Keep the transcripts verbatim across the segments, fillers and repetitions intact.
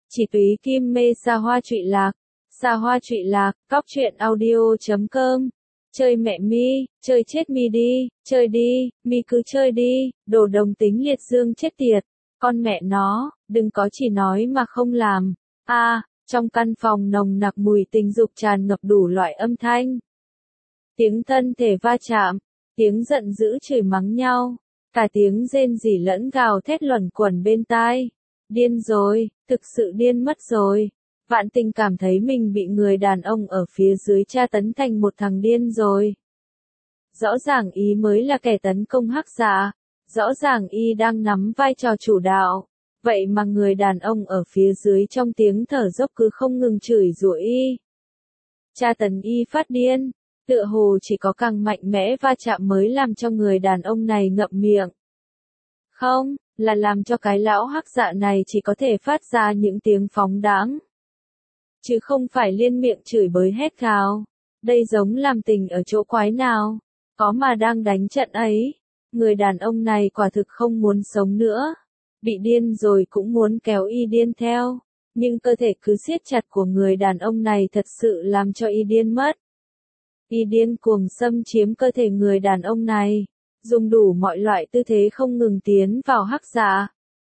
Chỉ túy kim mê xa hoa trụy lạc. Xa hoa trụy lạc, cóc truyện audio chấm com. Chơi mẹ mi, chơi chết mi đi, chơi đi, mi cứ chơi đi, đồ đồng tính liệt dương chết tiệt. Con mẹ nó, đừng có chỉ nói mà không làm. A, à, trong căn phòng nồng nặc mùi tình dục tràn ngập đủ loại âm thanh. Tiếng thân thể va chạm, tiếng giận dữ chửi mắng nhau, cả tiếng rên rỉ lẫn gào thét luẩn quẩn bên tai. Điên rồi, thực sự điên mất rồi. Vạn Tình cảm thấy mình bị người đàn ông ở phía dưới tra tấn thành một thằng điên rồi. Rõ ràng y mới là kẻ tấn công hắc dạ, rõ ràng y đang nắm vai trò chủ đạo, vậy mà người đàn ông ở phía dưới trong tiếng thở dốc cứ không ngừng chửi rủa y. Tra tấn y phát điên, tựa hồ chỉ có càng mạnh mẽ va chạm mới làm cho người đàn ông này ngậm miệng. Không, là làm cho cái lão hắc dạ này chỉ có thể phát ra những tiếng phóng đãng, chứ không phải liên miệng chửi bới hét gào. Đây giống làm tình ở chỗ quái nào, có mà đang đánh trận ấy. Người đàn ông này quả thực không muốn sống nữa, bị điên rồi cũng muốn kéo y điên theo, nhưng cơ thể cứ siết chặt của người đàn ông này thật sự làm cho y điên mất. Y điên cuồng xâm chiếm cơ thể người đàn ông này, dùng đủ mọi loại tư thế không ngừng tiến vào hắc dạ.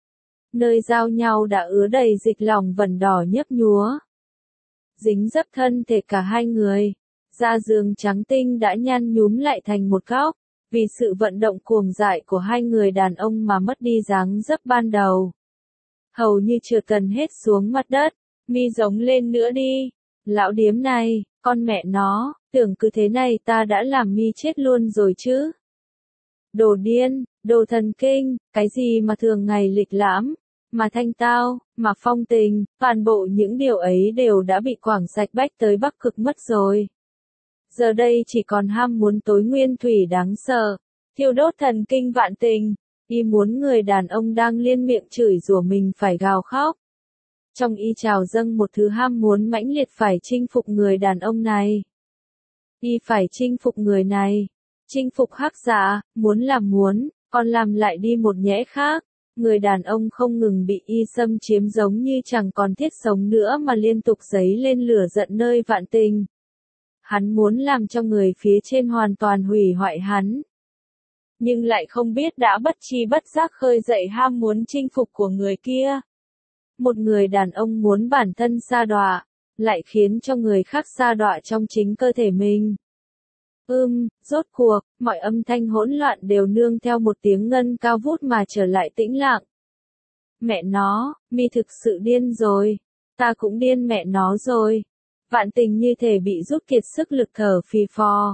Nơi giao nhau đã ứa đầy dịch lỏng vẩn đỏ nhấp nhúa, dính dấp thân thể cả hai người. Da giường trắng tinh đã nhăn nhúm lại thành một góc, vì sự vận động cuồng dại của hai người đàn ông mà mất đi dáng dấp ban đầu. Hầu như trượt gần hết xuống mặt đất. Mi giống lên nữa đi. Lão điếm này, con mẹ nó, tưởng cứ thế này ta đã làm mi chết luôn rồi chứ. Đồ điên, đồ thần kinh, cái gì mà thường ngày lịch lãm, mà thanh tao, mà phong tình, toàn bộ những điều ấy đều đã bị quảng sạch bách tới Bắc Cực mất rồi. Giờ đây chỉ còn ham muốn tối nguyên thủy đáng sợ, thiêu đốt thần kinh Vạn Tình, y muốn người đàn ông đang liên miệng chửi rủa mình phải gào khóc. Trong y trào dâng một thứ ham muốn mãnh liệt phải chinh phục người đàn ông này. Y phải chinh phục người này, chinh phục hắc dạ, muốn làm muốn, còn làm lại đi một nhẽ khác. Người đàn ông không ngừng bị y xâm chiếm giống như chẳng còn thiết sống nữa mà liên tục dấy lên lửa giận nơi Vạn Tình. Hắn muốn làm cho người phía trên hoàn toàn hủy hoại hắn, nhưng lại không biết đã bất tri bất giác khơi dậy ham muốn chinh phục của người kia. Một người đàn ông muốn bản thân sa đọa, lại khiến cho người khác sa đọa trong chính cơ thể mình. Ưm, rốt cuộc, mọi âm thanh hỗn loạn đều nương theo một tiếng ngân cao vút mà trở lại tĩnh lặng. Mẹ nó, mi thực sự điên rồi. Ta cũng điên mẹ nó rồi. Vạn Tình như thể bị rút kiệt sức lực thở phì phò.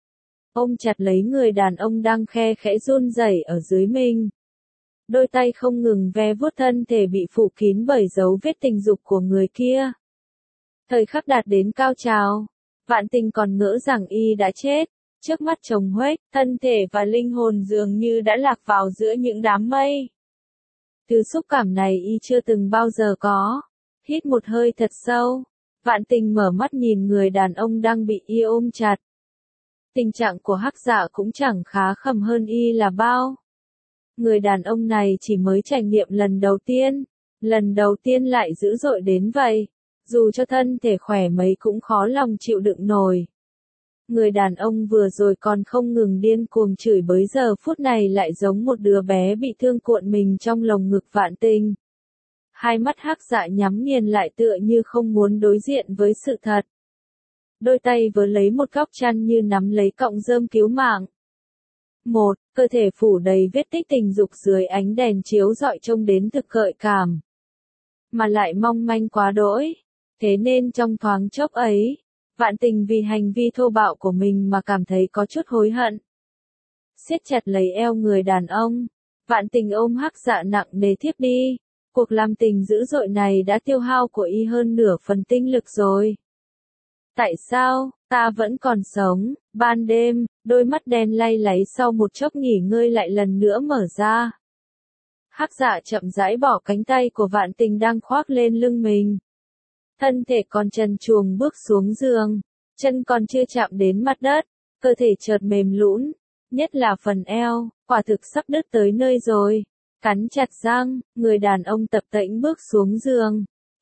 Ôm chặt lấy người đàn ông đang khe khẽ run rẩy ở dưới mình. Đôi tay không ngừng ve vuốt thân thể bị phủ kín bởi dấu vết tình dục của người kia. Thời khắc đạt đến cao trào, Vạn Tình còn ngỡ rằng y đã chết. Trước mắt trông huếch, thân thể và linh hồn dường như đã lạc vào giữa những đám mây. Thứ xúc cảm này y chưa từng bao giờ có. Hít một hơi thật sâu, Vạn Tình mở mắt nhìn người đàn ông đang bị y ôm chặt. Tình trạng của hắc dạ cũng chẳng khá khẩm hơn y là bao. Người đàn ông này chỉ mới trải nghiệm lần đầu tiên, lần đầu tiên lại dữ dội đến vậy, dù cho thân thể khỏe mấy cũng khó lòng chịu đựng nổi. Người đàn ông vừa rồi còn không ngừng điên cuồng chửi bới giờ phút này lại giống một đứa bé bị thương cuộn mình trong lồng ngực Vạn Tình. Hai mắt hắc dạ nhắm nghiền lại tựa như không muốn đối diện với sự thật. Đôi tay vớ lấy một góc chăn như nắm lấy cọng rơm cứu mạng. Một, cơ thể phủ đầy vết tích tình dục dưới ánh đèn chiếu rọi trông đến thực gợi cảm, mà lại mong manh quá đỗi. Thế nên trong thoáng chốc ấy, Vạn Tình vì hành vi thô bạo của mình mà cảm thấy có chút hối hận. Siết chặt lấy eo người đàn ông, Vạn Tình ôm hắc dạ nặng nề thiếp đi. Cuộc làm tình dữ dội này đã tiêu hao của y hơn nửa phần tinh lực rồi. Tại sao, ta vẫn còn sống? Ban đêm, đôi mắt đen lay láy sau một chốc nghỉ ngơi lại lần nữa mở ra. Hắc dạ chậm rãi bỏ cánh tay của Vạn Tình đang khoác lên lưng mình. Thân thể còn trần truồng bước xuống giường, chân còn chưa chạm đến mặt đất, cơ thể chợt mềm lún, nhất là phần eo, quả thực sắp đứt tới nơi rồi. Cắn chặt răng, người đàn ông tập tễnh bước xuống giường,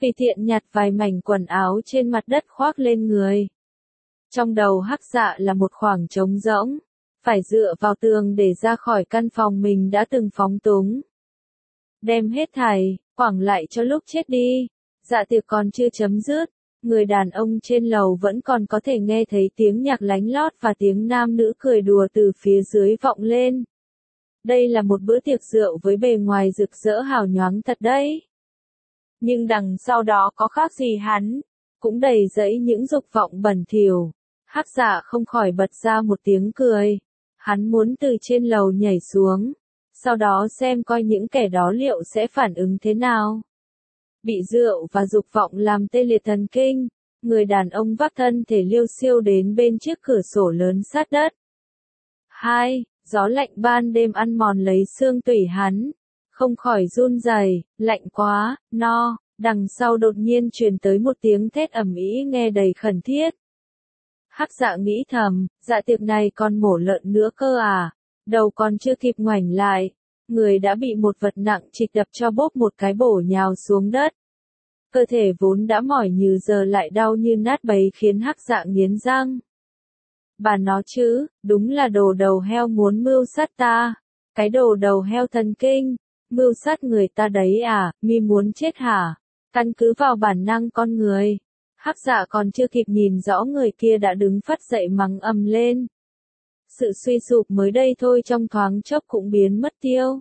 Tùy tiện nhặt vài mảnh quần áo trên mặt đất khoác lên người. Trong đầu Hắc Dạ là một khoảng trống rỗng, phải dựa vào tường để ra khỏi căn phòng mình đã từng phóng túng. Đem hết thảy, quẳng lại cho lúc chết đi. Dạ tiệc còn chưa chấm dứt, người đàn ông trên lầu vẫn còn có thể nghe thấy tiếng nhạc lánh lót và tiếng nam nữ cười đùa từ phía dưới vọng lên. Đây là một bữa tiệc rượu với bề ngoài rực rỡ hào nhoáng thật đấy. Nhưng đằng sau đó có khác gì hắn, cũng đầy dẫy những dục vọng bẩn thỉu. Hắc Dạ không khỏi bật ra một tiếng cười. Hắn muốn từ trên lầu nhảy xuống, sau đó xem coi những kẻ đó liệu sẽ phản ứng thế nào. Bị rượu và dục vọng làm tê liệt thần kinh, người đàn ông vác thân thể liêu xiêu đến bên chiếc cửa sổ lớn sát đất. Hai, gió lạnh ban đêm ăn mòn lấy xương tủy hắn, không khỏi run rẩy, lạnh quá, no. Đằng sau đột nhiên truyền tới một tiếng thét ầm ĩ nghe đầy khẩn thiết. Hắc Dạ nghĩ thầm, dạ tiệc này còn mổ lợn nữa cơ à, đầu còn chưa kịp ngoảnh lại, người đã bị một vật nặng trịch đập cho bốp một cái bổ nhào xuống đất. Cơ thể vốn đã mỏi như giờ lại đau như nát bấy khiến Hắc Dạ nghiến răng. Bà nó chứ, đúng là đồ đầu heo muốn mưu sát ta, cái đồ đầu heo thần kinh, mưu sát người ta đấy à, mi muốn chết hả? Căn cứ vào bản năng con người. Hắc Dạ còn chưa kịp nhìn rõ người kia đã đứng phắt dậy mắng ầm lên. Sự suy sụp mới đây thôi trong thoáng chốc cũng biến mất tiêu.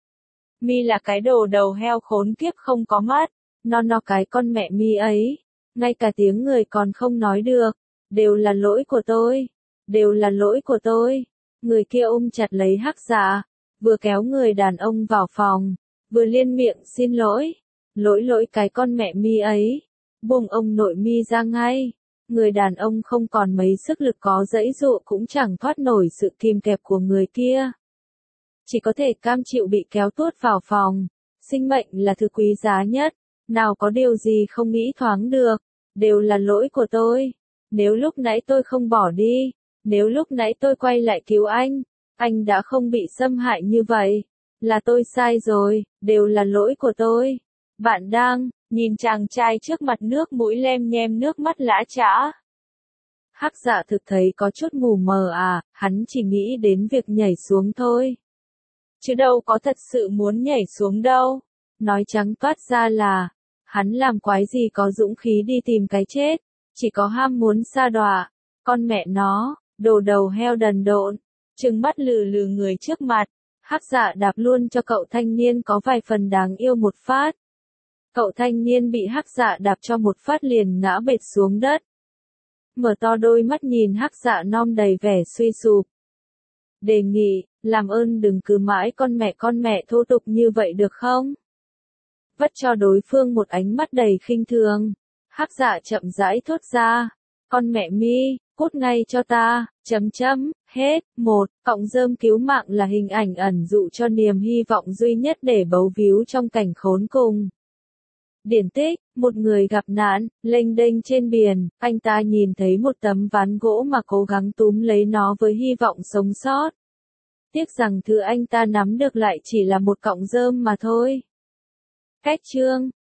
Mi là cái đồ đầu heo khốn kiếp không có mắt, no no cái con mẹ mi ấy, ngay cả tiếng người còn không nói được, đều là lỗi của tôi, đều là lỗi của tôi. Người kia ôm chặt lấy Hắc Dạ, vừa kéo người đàn ông vào phòng, vừa liên miệng xin lỗi, lỗi lỗi cái con mẹ mi ấy. Buông ông nội mi ra ngay. Người đàn ông không còn mấy sức lực có giãy giụa cũng chẳng thoát nổi sự kìm kẹp của người kia. Chỉ có thể cam chịu bị kéo tuốt vào phòng. Sinh mệnh là thứ quý giá nhất. Nào có điều gì không nghĩ thoáng được. Đều là lỗi của tôi. Nếu lúc nãy tôi không bỏ đi. Nếu lúc nãy tôi quay lại cứu anh. Anh đã không bị xâm hại như vậy. Là tôi sai rồi. Đều là lỗi của tôi. Bạn đang nhìn chàng trai trước mặt nước mũi lem nhem nước mắt lã chã. Hắc Dạ thực thấy có chút mù mờ à, hắn chỉ nghĩ đến việc nhảy xuống thôi. Chứ đâu có thật sự muốn nhảy xuống đâu. Nói trắng toát ra là, hắn làm quái gì có dũng khí đi tìm cái chết, chỉ có ham muốn sa đọa. Con mẹ nó, đồ đầu heo đần độn, trừng mắt lừ lừ người trước mặt. Hắc Dạ đạp luôn cho cậu thanh niên có vài phần đáng yêu một phát. Cậu thanh niên bị Hắc Dạ đạp cho một phát liền ngã bệt xuống đất. Mở to đôi mắt nhìn Hắc Dạ non đầy vẻ suy sụp. Đề nghị, làm ơn đừng cứ mãi con mẹ con mẹ thô tục như vậy được không? Vất cho đối phương một ánh mắt đầy khinh thường. Hắc Dạ chậm rãi thốt ra. Con mẹ mi, cút ngay cho ta, chấm chấm, hết. Một, cọng rơm cứu mạng là hình ảnh ẩn dụ cho niềm hy vọng duy nhất để bấu víu trong cảnh khốn cùng. Điển tích, một người gặp nạn, lênh đênh trên biển, anh ta nhìn thấy một tấm ván gỗ mà cố gắng túm lấy nó với hy vọng sống sót. Tiếc rằng thứ anh ta nắm được lại chỉ là một cọng rơm mà thôi. Cách chương